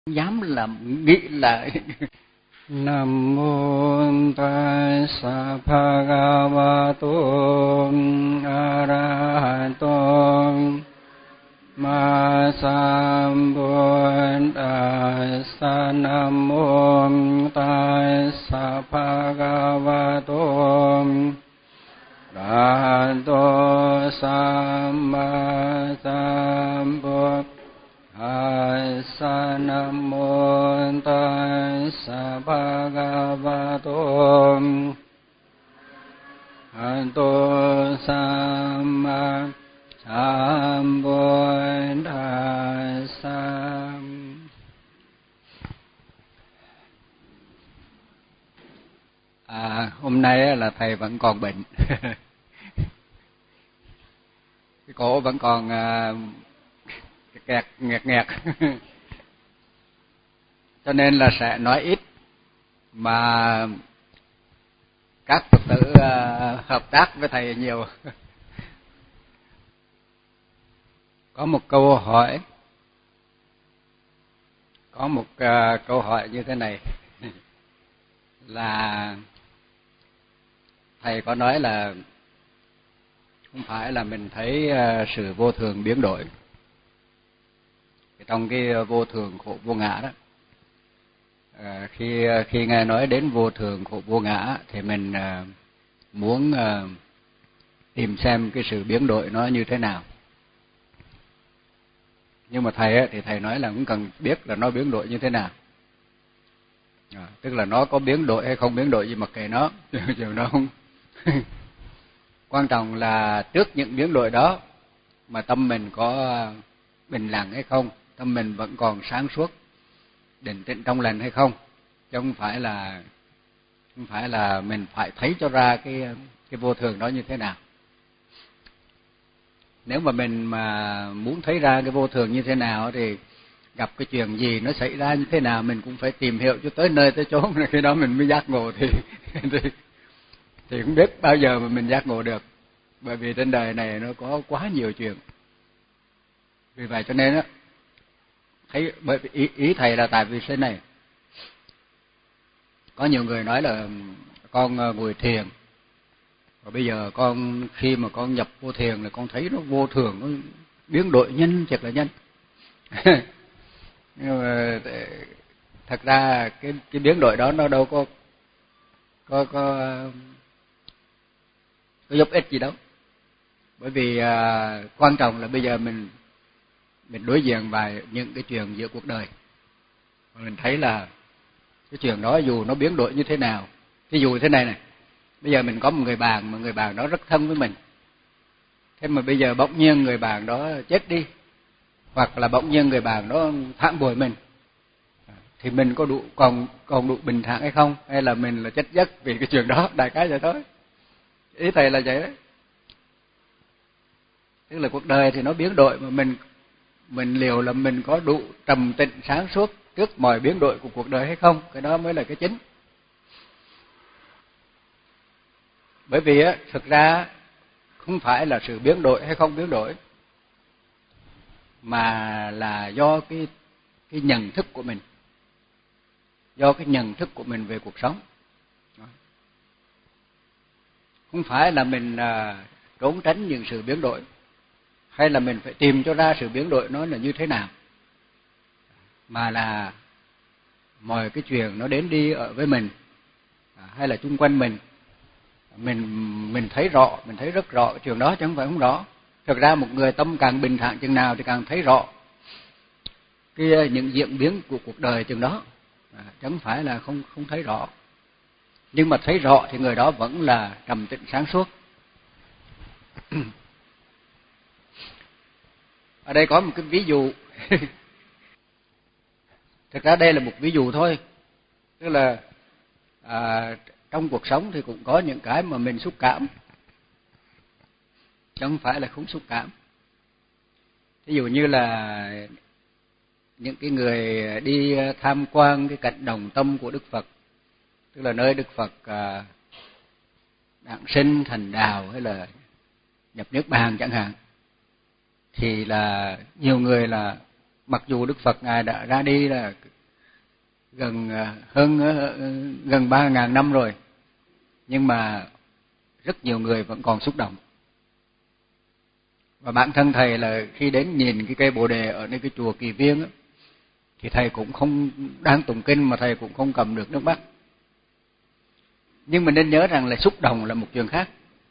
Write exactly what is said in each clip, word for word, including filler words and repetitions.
dám làm nghĩ lại. Nam mô Tassa Bhagavato Arahato Ma Sambuddhassa. Nam mô Tassa Bhagavato Arahato Samma Sambuddhassa. Nam mô Tassa Bhagavato Arahato Samma Sambuddhassa. À, hôm nay là thầy vẫn còn bệnh. Cái cổ vẫn còn uh, kẹt nghẹt nghẹt. Cho nên là sẽ nói ít, mà các Phật tử uh, hợp tác với thầy nhiều. Có một câu hỏi, có một uh, câu hỏi như thế này là thầy có nói là không phải là mình thấy uh, sự vô thường biến đổi. Trong cái vô thường khổ vô ngã đó, à, khi khi nghe nói đến vô thường khổ vô ngã thì mình à, muốn à, tìm xem cái sự biến đổi nó như thế nào. Nhưng mà thầy ấy, thì thầy nói là cũng cần biết là nó biến đổi như thế nào. À, tức là nó có biến đổi hay không biến đổi gì mặc kệ nó, chứ nó không. Quan trọng là trước những biến đổi đó mà tâm mình có bình lặng hay không, tâm mình vẫn còn sáng suốt, định tĩnh trong lành hay không, chứ không phải là không phải là mình phải thấy cho ra cái cái vô thường đó như thế nào. Nếu mà mình mà muốn thấy ra cái vô thường như thế nào thì gặp cái chuyện gì nó xảy ra như thế nào mình cũng phải tìm hiểu cho tới nơi tới chốn, rồi khi đó mình mới giác ngộ thì thì thì không biết bao giờ mà mình giác ngộ được. Bởi vì trên đời này nó có quá nhiều chuyện. Vì vậy cho nên á, thấy bởi vì ý, ý thầy là tại vì thế này, có nhiều người nói là con ngồi thiền và bây giờ con khi mà con nhập vô thiền là con thấy nó vô thường, nó biến đổi nhanh thiệt là nhanh. Nhưng mà thật ra cái cái biến đổi đó nó đâu có có có có giúp ích gì đâu. Bởi vì à, quan trọng là bây giờ mình mình đối diện với những cái chuyện giữa cuộc đời, mình thấy là cái chuyện đó dù nó biến đổi như thế nào, ví dụ thế này này, bây giờ mình có một người bạn mà người bạn đó rất thân với mình, thế mà bây giờ bỗng nhiên người bạn đó chết đi, hoặc là bỗng nhiên người bạn đó phản bội mình, thì mình có đủ còn còn đủ bình thản hay không, hay là mình là chết giấc vì cái chuyện đó, đại khái vậy thôi. Ý thầy là vậy đấy. Tức là cuộc đời thì nó biến đổi mà mình mình liệu là mình có đủ trầm tĩnh sáng suốt trước mọi biến đổi của cuộc đời hay không, cái đó mới là cái chính. Bởi vì á, thực ra không phải là sự biến đổi hay không biến đổi, mà là do cái cái nhận thức của mình, do cái nhận thức của mình về cuộc sống. Không phải là mình à, trốn tránh những sự biến đổi, hay là mình phải tìm cho ra sự biến đổi nó là như thế nào, mà là mọi cái chuyện nó đến đi ở với mình hay là chung quanh mình, mình mình thấy rõ, mình thấy rất rõ cái chuyện đó chứ không phải không rõ. Thực ra một người tâm càng bình thản chừng nào thì càng thấy rõ cái những diễn biến của cuộc đời chừng đó, à, chứ không phải là không không thấy rõ. Nhưng mà thấy rõ thì người đó vẫn là trầm tĩnh sáng suốt. Ở đây có một cái ví dụ. Thực ra đây là một ví dụ thôi. Tức là à, trong cuộc sống thì cũng có những cái mà mình xúc cảm, chứ không phải là không xúc cảm. Ví dụ như là những cái người đi tham quan cái cảnh đồng tâm của Đức Phật, tức là nơi Đức Phật à, đản sinh thành đạo hay là nhập niết bàn chẳng hạn, thì là nhiều người là mặc dù Đức Phật ngài đã ra đi là gần hơn gần ba ngàn năm rồi, nhưng mà rất nhiều người vẫn còn xúc động. Và bản thân thầy là khi đến nhìn cái cây Bồ đề ở nơi cái chùa Kỳ Viên á, thì thầy cũng không đang tụng kinh mà thầy cũng không cầm được nước mắt. Nhưng mà nên nhớ rằng là xúc động là một chuyện khác.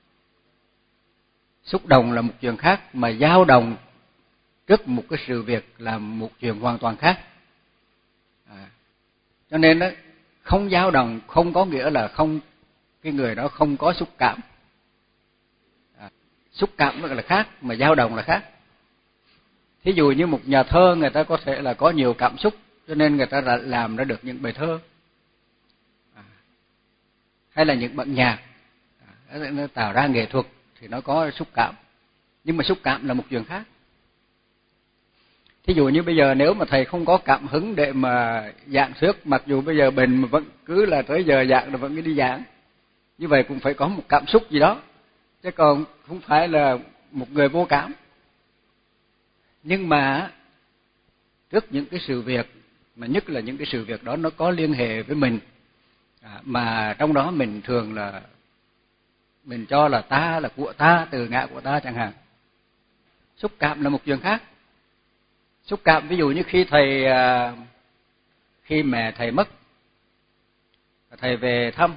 Xúc động là một chuyện khác, mà dao động trước một cái sự việc là một chuyện hoàn toàn khác. À, cho nên đó, không dao động không có nghĩa là không cái người đó không có xúc cảm. À, xúc cảm là khác mà dao động là khác. Thí dụ như một nhà thơ, người ta có thể là có nhiều cảm xúc cho nên người ta làm ra được những bài thơ. À, hay là những bản nhạc à, nó tạo ra nghệ thuật thì nó có xúc cảm. Nhưng mà xúc cảm là một chuyện khác. Thí dụ như bây giờ nếu mà thầy không có cảm hứng để mà giảng thuyết, mặc dù bây giờ bệnh mà vẫn cứ là tới giờ giảng là vẫn cứ đi giảng, như vậy cũng phải có một cảm xúc gì đó, chứ còn không phải là một người vô cảm. Nhưng mà trước những cái sự việc, mà nhất là những cái sự việc đó nó có liên hệ với mình, à, mà trong đó mình thường là mình cho là ta, là của ta, từ ngã của ta chẳng hạn. Xúc cảm là một chuyện khác. Xúc cảm ví dụ như khi thầy khi mẹ thầy mất, thầy về thăm,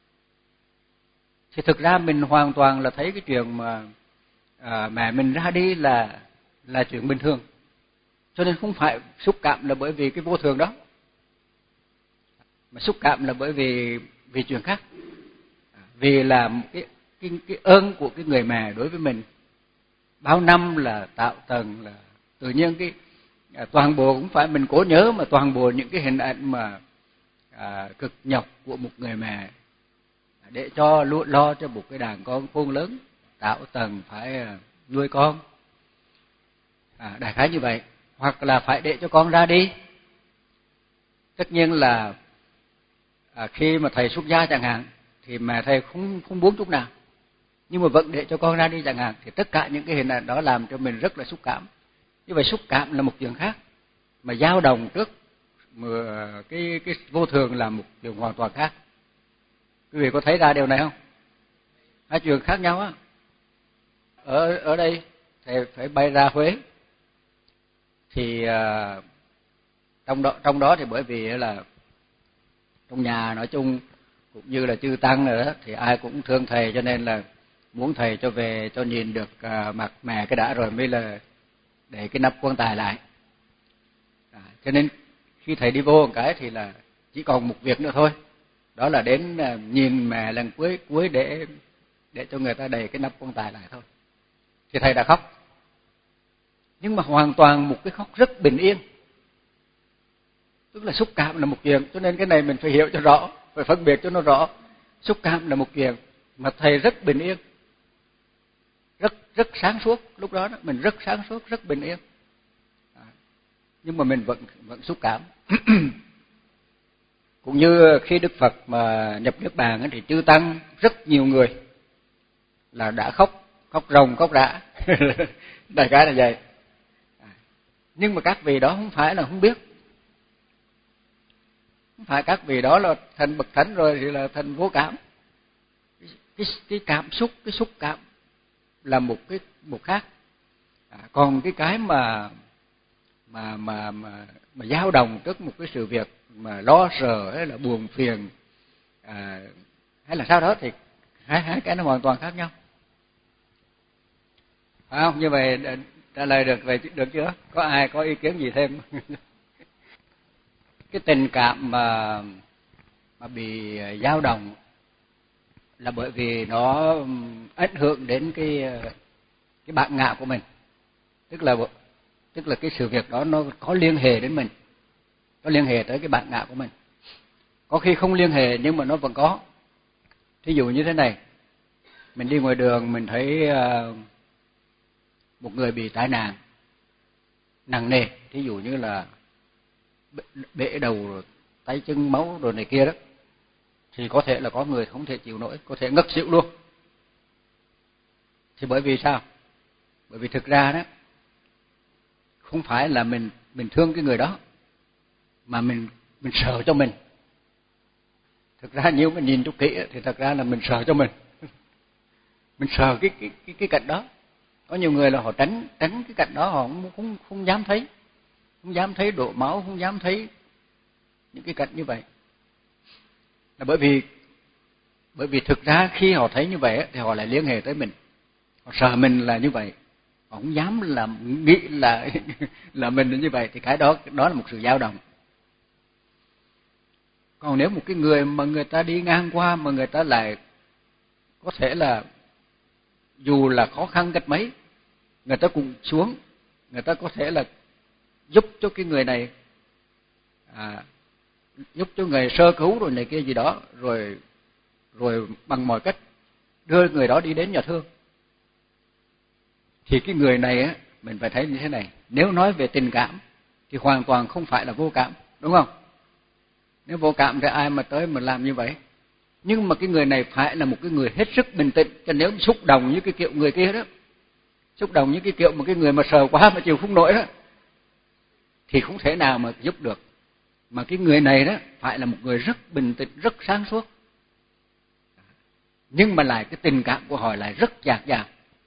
thì thực ra mình hoàn toàn là thấy cái chuyện mà à, mẹ mình ra đi là là chuyện bình thường. Cho nên không phải xúc cảm là bởi vì cái vô thường đó, mà xúc cảm là bởi vì vì chuyện khác. Vì là cái cái cái ơn của cái người mẹ đối với mình bao năm là tạo tầng, là tự nhiên cái à, toàn bộ cũng phải mình cố nhớ, mà toàn bộ những cái hình ảnh mà à, cực nhọc của một người mẹ để cho lo, lo cho một cái đàn con khôn lớn, tạo tầng phải nuôi con, à, đại khái như vậy. Hoặc là phải để cho con ra đi. Tất nhiên là à, khi mà thầy xuất gia chẳng hạn thì mẹ thầy không không muốn chút nào, nhưng mà vẫn để cho con ra đi chẳng hạn, thì tất cả những cái hình ảnh đó làm cho mình rất là xúc cảm. Như vậy xúc cảm là một chuyện khác, mà dao động trước mà cái cái vô thường là một chuyện hoàn toàn khác. Quý vị có thấy ra điều này không? Hai chuyện khác nhau á. Ở ở đây thầy phải bay ra Huế, thì uh, trong đó trong đó thì bởi vì là trong nhà nói chung cũng như là chư tăng rồi đó, thì ai cũng thương thầy, cho nên là muốn thầy cho về cho nhìn được uh, mặt mẹ cái đã rồi mới là để cái nắp quan tài lại. À, cho nên khi thầy đi vô một cái thì là chỉ còn một việc nữa thôi, đó là đến uh, nhìn mẹ lần cuối cuối để để cho người ta đẩy cái nắp quan tài lại thôi. Thì thầy đã khóc, nhưng mà hoàn toàn một cái khóc rất bình yên. Tức là xúc cảm là một chuyện, cho nên cái này mình phải hiểu cho rõ, phải phân biệt cho nó rõ. Xúc cảm là một chuyện, mà thầy rất bình yên, rất rất sáng suốt. Lúc đó mình rất sáng suốt, rất bình yên, à, nhưng mà mình vẫn vẫn xúc cảm. Cũng như khi Đức Phật mà nhập niết bàn thì chư tăng rất nhiều người là đã khóc, khóc ròng khóc rã. Đại khái là vậy. À, nhưng mà các vị đó không phải là không biết, không phải các vị đó là thành bậc thánh rồi thì là thành vô cảm. Cái, cái, cái cảm xúc, cái xúc cảm là một cái một khác. À, còn cái cái mà mà mà mà mà dao động trước một cái sự việc mà lo sợ hay là buồn phiền, à, hay là sao đó, thì hai hai cái nó hoàn toàn khác nhau. Phải không? Như vậy trả lời được vậy được chưa? Có ai có ý kiến gì thêm? Cái tình cảm mà mà bị dao động là bởi vì nó ảnh hưởng đến cái cái bản ngã của mình, tức là tức là cái sự việc đó nó có liên hệ đến mình, có liên hệ tới cái bản ngã của mình. Có khi không liên hệ nhưng mà nó vẫn có. Thí dụ như thế này, mình đi ngoài đường mình thấy một người bị tai nạn nặng nề, thí dụ như là bể đầu, tay chân máu rồi này kia đó, thì có thể là có người không thể chịu nổi, có thể ngất xỉu luôn. Thì bởi vì sao? Bởi vì thực ra đó không phải là mình mình thương cái người đó, mà mình mình sợ cho mình. Thực ra nếu mà nhìn chút kỹ thì thật ra là mình sợ cho mình. Mình sợ cái cái cái cái cảnh đó. Có nhiều người là họ tránh tránh cái cảnh đó, họ không không, không dám thấy, không dám thấy đổ máu, không dám thấy những cái cảnh như vậy. Là bởi vì bởi vì thực ra khi họ thấy như vậy thì họ lại liên hệ tới mình, họ sợ mình là như vậy, họ không dám làm nghĩ là là mình là như vậy, thì cái đó đó là một sự dao động. Còn nếu một cái người mà người ta đi ngang qua mà người ta lại có thể là dù là khó khăn cách mấy, người ta cũng xuống, người ta có thể là giúp cho cái người này, à, giúp cho người sơ cứu rồi này kia gì đó, rồi rồi bằng mọi cách đưa người đó đi đến nhà thương, thì cái người này á, mình phải thấy như thế này. Nếu nói về tình cảm thì hoàn toàn không phải là vô cảm, đúng không? Nếu vô cảm thì ai mà tới mà làm như vậy? Nhưng mà cái người này phải là một cái người hết sức bình tĩnh, cho nếu xúc động như cái kiểu người kia đó, xúc động như cái kiểu một cái người mà sờ quá mà chịu không nổi đó, thì không thể nào mà giúp được. Mà cái người này đó phải là một người rất bình tĩnh, rất sáng suốt, nhưng mà lại cái tình cảm của họ lại rất dạt dào.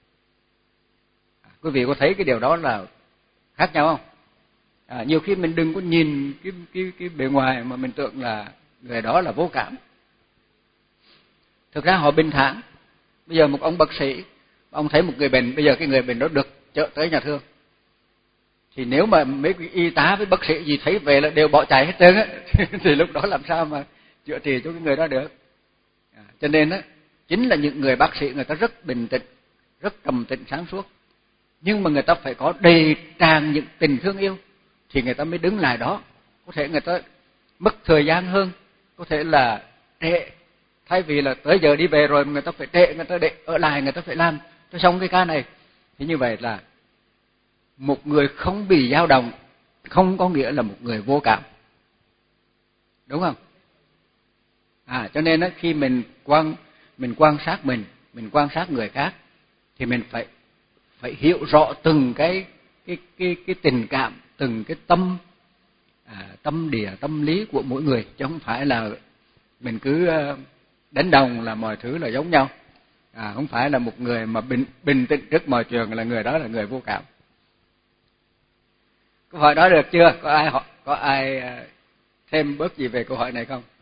Quý vị có thấy cái điều đó là khác nhau không? À, nhiều khi mình đừng có nhìn cái cái cái bề ngoài mà mình tưởng là người đó là vô cảm. Thực ra họ bình thản. Bây giờ một ông bác sĩ, ông thấy một người bệnh, bây giờ cái người bệnh đó được chở tới nhà thương, thì nếu mà mấy cái y tá với bác sĩ gì thấy về là đều bỏ chạy hết trơn á, thì lúc đó làm sao mà chữa trị cho cái người đó được? À, cho nên á, chính là những người bác sĩ người ta rất bình tĩnh, rất trầm tĩnh sáng suốt, nhưng mà người ta phải có đầy tràn những tình thương yêu thì người ta mới đứng lại đó. Có thể người ta mất thời gian hơn, có thể là trễ, thay vì là tới giờ đi về rồi người ta phải trễ, người ta để ở lại, người ta phải làm cho xong cái ca này. Thì như vậy là một người không bị dao động không có nghĩa là một người vô cảm, đúng không? À, cho nên đó, khi mình quan mình quan sát mình, mình quan sát người khác thì mình phải phải hiểu rõ từng cái cái cái cái tình cảm, từng cái tâm à, tâm địa, tâm lý của mỗi người, chứ không phải là mình cứ đánh đồng là mọi thứ là giống nhau. À, không phải là một người mà bình bình tĩnh trước mọi chuyện là người đó là người vô cảm. Câu hỏi đó được chưa? Có ai có ai thêm bớt gì về câu hỏi này không?